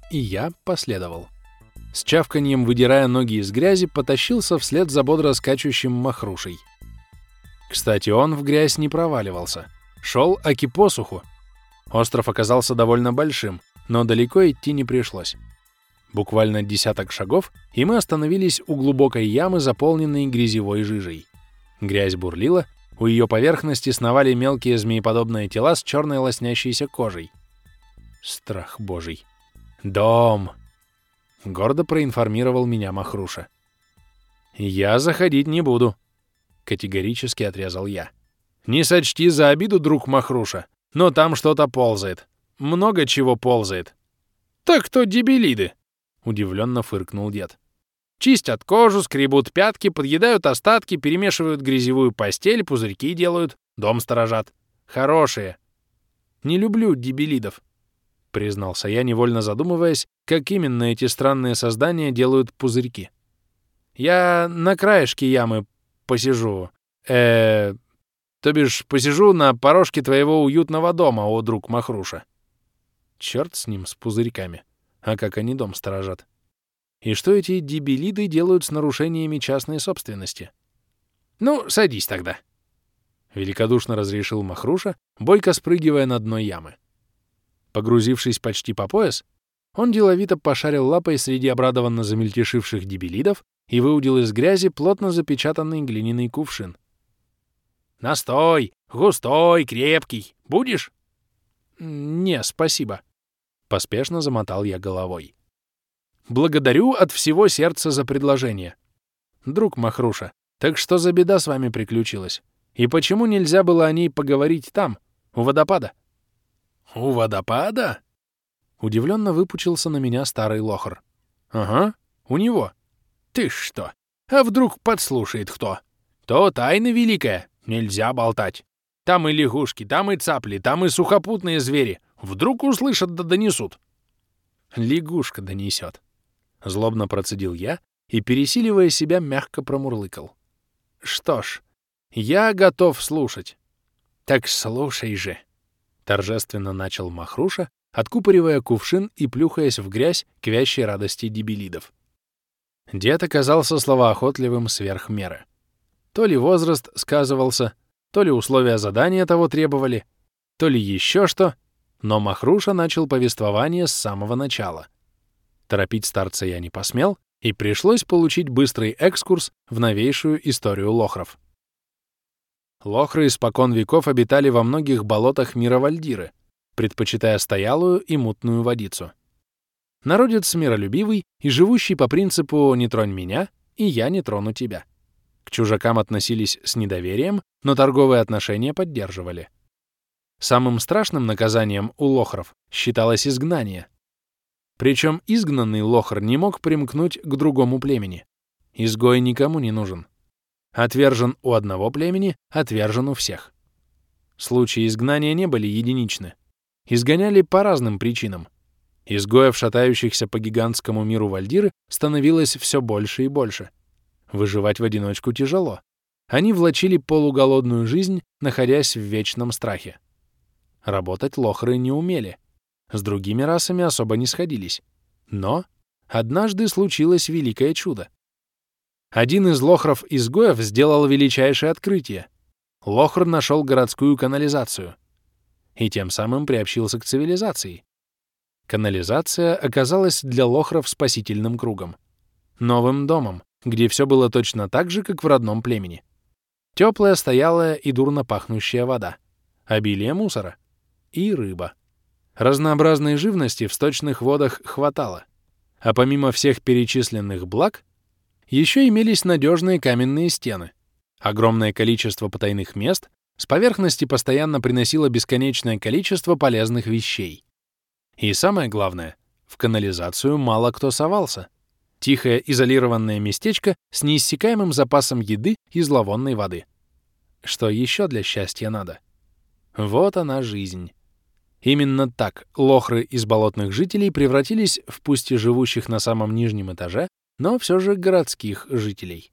и я последовал. С чавканьем, выдирая ноги из грязи, потащился вслед за бодро скачущим Махрушей. Кстати, он в грязь не проваливался. Шел аки посуху. Остров оказался довольно большим, но далеко идти не пришлось. Буквально десяток шагов, и мы остановились у глубокой ямы, заполненной грязевой жижей. Грязь бурлила, у ее поверхности сновали мелкие змееподобные тела с черной лоснящейся кожей. Страх божий. «Дом!» — гордо проинформировал меня Махруша. «Я заходить не буду», — категорически отрезал я. «Не сочти за обиду, друг Махруша, но там что-то ползает. Много чего ползает». «Так то дебилиды!» — удивленно фыркнул дед. «Чистят кожу, скребут пятки, подъедают остатки, перемешивают грязевую постель, пузырьки делают, дом сторожат. Хорошие». «Не люблю дебилидов», — признался я, невольно задумываясь, как именно эти странные создания делают пузырьки. «Я на краешке ямы посижу. То бишь, посижу на порожке твоего уютного дома, о друг Махруша». Черт с ним, с пузырьками. А как они дом сторожат? И что эти дебилиды делают с нарушениями частной собственности? «Ну, садись тогда», — великодушно разрешил Махруша, бойко спрыгивая на дно ямы. Погрузившись почти по пояс, он деловито пошарил лапой среди обрадованно замельтешивших дебилидов и выудил из грязи плотно запечатанный глиняный кувшин. «Настой! Густой, крепкий! Будешь?» «Не, спасибо», — поспешно замотал я головой. «Благодарю от всего сердца за предложение. Друг Махруша, так что за беда с вами приключилась? И почему нельзя было о ней поговорить там, у водопада?» «У водопада?» Удивленно выпучился на меня старый лохр. «Ага, у него. Ты что? А вдруг подслушает кто? То тайна великая, нельзя болтать. Там и лягушки, там и цапли, там и сухопутные звери. Вдруг услышат да донесут». «Лягушка донесет», — злобно процедил я и, пересиливая себя, мягко промурлыкал. «Что ж, я готов слушать». «Так слушай же», — торжественно начал Махруша, откупоривая кувшин и плюхаясь в грязь к вящей радости дебилидов. Дед оказался словоохотливым сверх меры. То ли возраст сказывался, то ли условия задания того требовали, то ли еще что, но Махруша начал повествование с самого начала. Торопить старца я не посмел, и пришлось получить быстрый экскурс в новейшую историю лохров. Лохры испокон веков обитали во многих болотах мира Вальдиры, предпочитая стоялую и мутную водицу. Народец миролюбивый и живущий по принципу «не тронь меня, и я не трону тебя». К чужакам относились с недоверием, но торговые отношения поддерживали. Самым страшным наказанием у лохров считалось изгнание. Причем изгнанный лохр не мог примкнуть к другому племени. Изгой никому не нужен. Отвержен у одного племени, отвержен у всех. Случаи изгнания не были единичны. Изгоняли по разным причинам. Изгоев, шатающихся по гигантскому миру Вальдиры, становилось все больше и больше. Выживать в одиночку тяжело. Они влачили полуголодную жизнь, находясь в вечном страхе. Работать лохры не умели. С другими расами особо не сходились. Но однажды случилось великое чудо. Один из лохров-изгоев сделал величайшее открытие. Лохр нашел городскую канализацию. И тем самым приобщился к цивилизации. Канализация оказалась для лохров спасительным кругом. Новым домом, где все было точно так же, как в родном племени. Теплая, стоялая и дурно пахнущая вода. Обилие мусора. И рыба. Разнообразной живности в сточных водах хватало. А помимо всех перечисленных благ, еще имелись надежные каменные стены. Огромное количество потайных мест с поверхности постоянно приносило бесконечное количество полезных вещей. И самое главное, в канализацию мало кто совался. Тихое изолированное местечко с неиссякаемым запасом еды и зловонной воды. Что еще для счастья надо? Вот она жизнь. Именно так лохры из болотных жителей превратились в пусть и живущих на самом нижнем этаже, но все же городских жителей.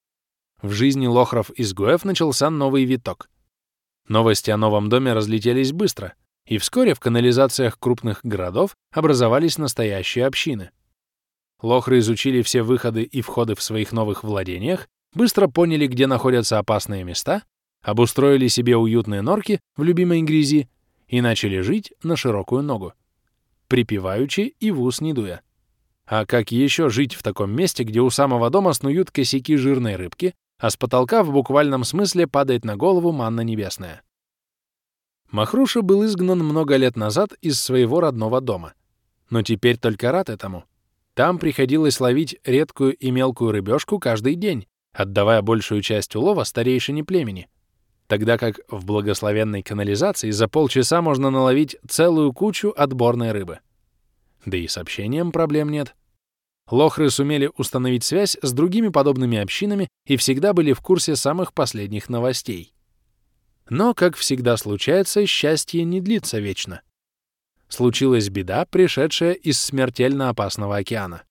В жизни лохров-изгоев начался новый виток. Новости о новом доме разлетелись быстро, И вскоре в канализациях крупных городов образовались настоящие общины. Лохры изучили все выходы и входы в своих новых владениях, быстро поняли, где находятся опасные места, обустроили себе уютные норки в любимой грязи и начали жить на широкую ногу, припеваючи и в ус не дуя. А как еще жить в таком месте, где у самого дома снуют косяки жирной рыбки, а с потолка в буквальном смысле падает на голову манна небесная? Махруша был изгнан много лет назад из своего родного дома, но теперь только рад этому. Там приходилось ловить редкую и мелкую рыбешку каждый день, отдавая большую часть улова старейшине племени, тогда как в благословенной канализации за полчаса можно наловить целую кучу отборной рыбы. Да и с общением проблем нет. Лохры сумели установить связь с другими подобными общинами и всегда были в курсе самых последних новостей. Но, как всегда случается, счастье не длится вечно. Случилась беда, пришедшая из смертельно опасного океана.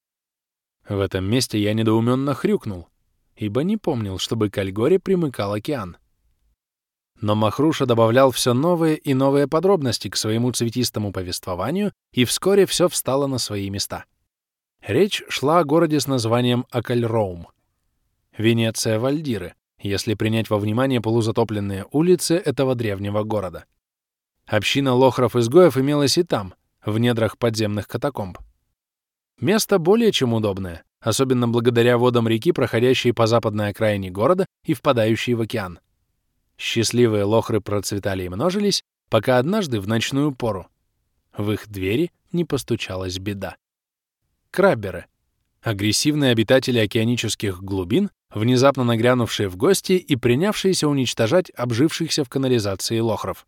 В этом месте я недоуменно хрюкнул, ибо не помнил, чтобы к Альгоре примыкал океан. Но Махруша добавлял все новые и новые подробности к своему цветистому повествованию, и вскоре все встало на свои места. Речь шла о городе с названием Акальроум. Венеция Вальдиры, если принять во внимание полузатопленные улицы этого древнего города. Община лохров-изгоев имелась и там, в недрах подземных катакомб. Место более чем удобное, особенно благодаря водам реки, проходящей по западной окраине города и впадающей в океан. Счастливые лохры процветали и множились, пока однажды в ночную пору в их двери не постучалась беда. Крабберы — агрессивные обитатели океанических глубин, внезапно нагрянувшие в гости и принявшиеся уничтожать обжившихся в канализации лохров.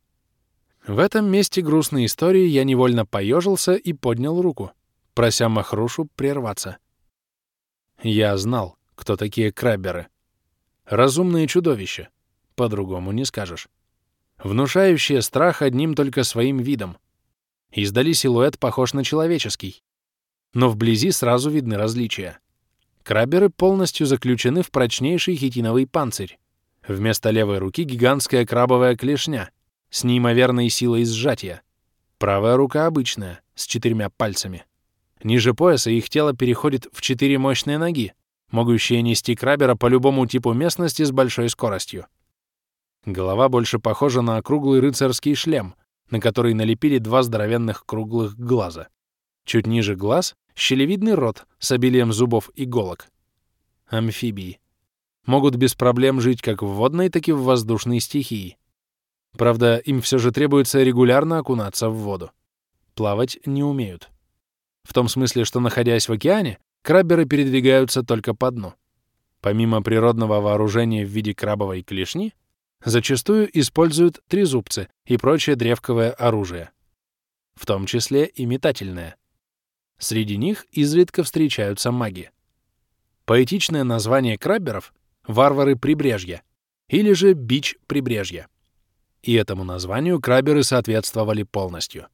В этом месте грустной истории я невольно поежился и поднял руку, прося Махрушу прерваться. Я знал, кто такие крабберы. Разумные чудовища, по-другому не скажешь. Внушающие страх одним только своим видом. Издали силуэт похож на человеческий, но вблизи сразу видны различия. Крабберы полностью заключены в прочнейший хитиновый панцирь. Вместо левой руки гигантская крабовая клешня с неимоверной силой сжатия. Правая рука обычная, с 4 пальцами. Ниже пояса их тело переходит в 4 мощные ноги, могущие нести краббера по любому типу местности с большой скоростью. Голова больше похожа на округлый рыцарский шлем, на который налепили 2 здоровенных круглых глаза. Чуть ниже глаз — щелевидный рот с обилием зубов и иголок. Амфибии. Могут без проблем жить как в водной, так и в воздушной стихии. Правда, им все же требуется регулярно окунаться в воду. Плавать не умеют. В том смысле, что, находясь в океане, крабберы передвигаются только по дну. Помимо природного вооружения в виде крабовой клешни, зачастую используют трезубцы и прочее древковое оружие, в том числе и метательное. Среди них изредка встречаются маги. Поэтичное название крабберов — варвары прибрежья, или же бич прибрежья. И этому названию крабберы соответствовали полностью.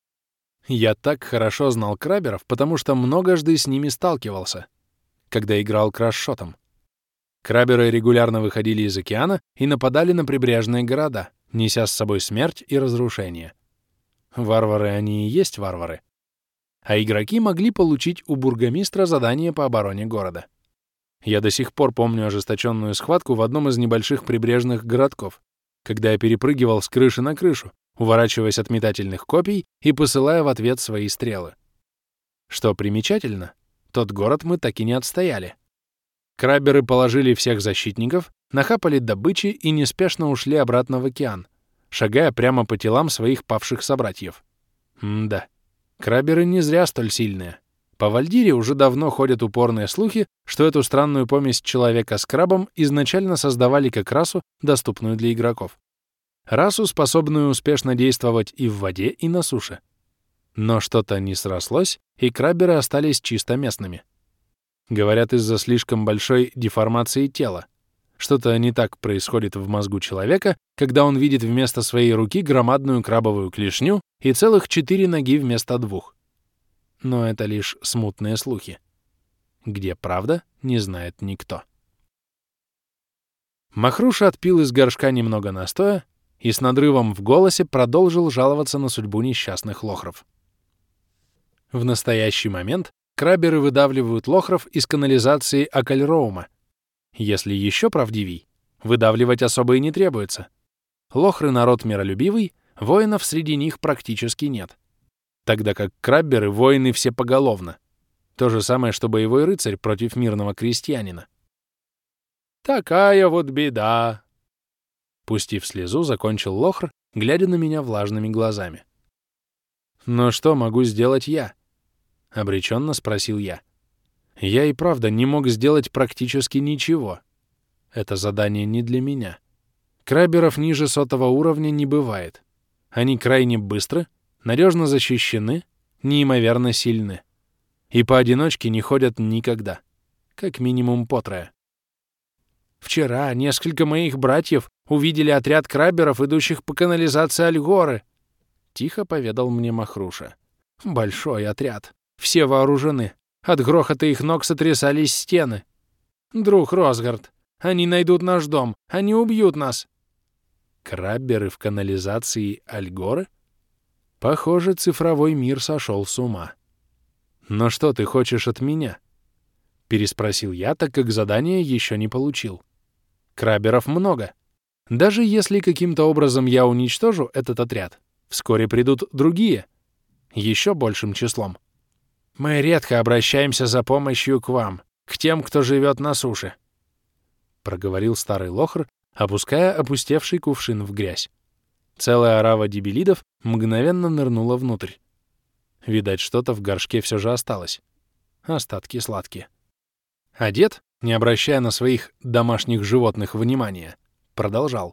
Я так хорошо знал крабберов, потому что многожды с ними сталкивался, когда играл краш-шотом. Крабберы регулярно выходили из океана и нападали на прибрежные города, неся с собой смерть и разрушение. Варвары они и есть варвары. А игроки могли получить у бургомистра задание по обороне города. Я до сих пор помню ожесточенную схватку в одном из небольших прибрежных городков, когда я перепрыгивал с крыши на крышу, уворачиваясь от метательных копий и посылая в ответ свои стрелы. Что примечательно, тот город мы так и не отстояли. Крабберы положили всех защитников, нахапали добычи и неспешно ушли обратно в океан, шагая прямо по телам своих павших собратьев. Да, крабберы не зря столь сильные. По Вальдире уже давно ходят упорные слухи, что эту странную помесь человека с крабом изначально создавали как расу, доступную для игроков. Расу, способную успешно действовать и в воде, и на суше. Но что-то не срослось, и крабберы остались чисто местными. Говорят, из-за слишком большой деформации тела. Что-то не так происходит в мозгу человека, когда он видит вместо своей руки громадную крабовую клешню и целых 4 ноги вместо 2. Но это лишь смутные слухи. Где правда, не знает никто. Махруша отпил из горшка немного настоя, и с надрывом в голосе продолжил жаловаться на судьбу несчастных лохров. В настоящий момент крабберы выдавливают лохров из канализации Акальроума. Если еще правдивей, выдавливать особо и не требуется. Лохры — народ миролюбивый, воинов среди них практически нет. Тогда как крабберы — воины все поголовно. То же самое, что боевой рыцарь против мирного крестьянина. «Такая вот беда!» Пустив слезу, закончил лохр, глядя на меня влажными глазами. «Но что могу сделать я?» — обреченно спросил я. Я и правда не мог сделать практически ничего. Это задание не для меня. Крабберов ниже 100-го уровня не бывает. Они крайне быстры, надежно защищены, неимоверно сильны. И поодиночке не ходят никогда. Как минимум по трое. Вчера несколько моих братьев увидели отряд крабберов, идущих по канализации Альгоры. Тихо поведал мне Махруша. Большой отряд. Все вооружены. От грохота их ног сотрясались стены. Друг Росгард, они найдут наш дом. Они убьют нас. Крабберы в канализации Альгоры? Похоже, цифровой мир сошел с ума. «Но что ты хочешь от меня?» — переспросил я, так как задание еще не получил. «Крабберов много. Даже если каким-то образом я уничтожу этот отряд, вскоре придут другие, еще большим числом. Мы редко обращаемся за помощью к вам, к тем, кто живет на суше», — проговорил старый лохр, опуская опустевший кувшин в грязь. Целая орава дебилидов мгновенно нырнула внутрь. Видать, что-то в горшке все же осталось. Остатки сладкие. А дед, не обращая на своих домашних животных внимания, продолжал.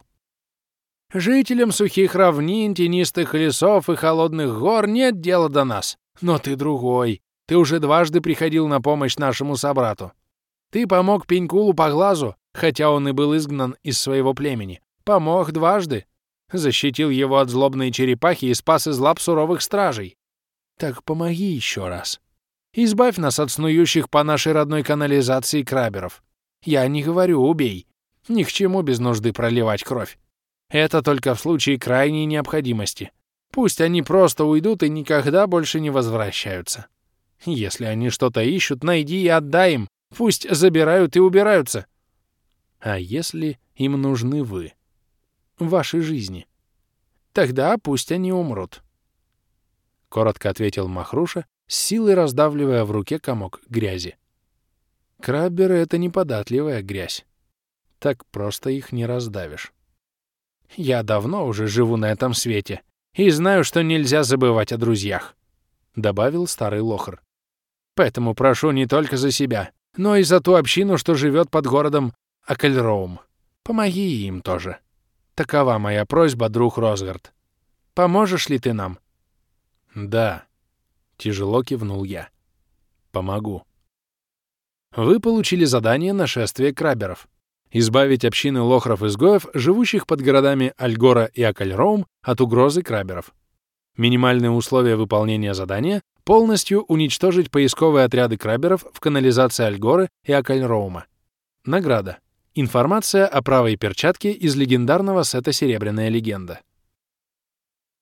«Жителям сухих равнин, тенистых лесов и холодных гор нет дела до нас. Но ты другой. Ты уже дважды приходил на помощь нашему собрату. Ты помог пеньку Лупоглазу, хотя он и был изгнан из своего племени. Помог дважды. Защитил его от злобной черепахи и спас из лап суровых стражей. Так помоги еще раз. Избавь нас от снующих по нашей родной канализации крабберов. Я не говорю убей. Ни к чему без нужды проливать кровь. Это только в случае крайней необходимости. Пусть они просто уйдут и никогда больше не возвращаются. Если они что-то ищут, найди и отдай им. Пусть забирают и убираются. А если им нужны вы? Ваши жизни? Тогда пусть они умрут. Коротко ответил Махруша, с силой раздавливая в руке комок грязи. Крабберы — это неподатливая грязь. Так просто их не раздавишь. Я давно уже живу на этом свете и знаю, что нельзя забывать о друзьях, — добавил старый лохр. Поэтому прошу не только за себя, но и за ту общину, что живет под городом Акальроум. Помоги им тоже. Такова моя просьба, друг Росгард. Поможешь ли ты нам? Да, тяжело кивнул я. Помогу. Вы получили задание нашествия крабберов. Избавить общины лохров-изгоев, живущих под городами Альгора и Акальроум, от угрозы крабберов. Минимальные условия выполнения задания — полностью уничтожить поисковые отряды крабберов в канализации Альгоры и Акальроума. Награда. Информация о правой перчатке из легендарного сета «Серебряная легенда».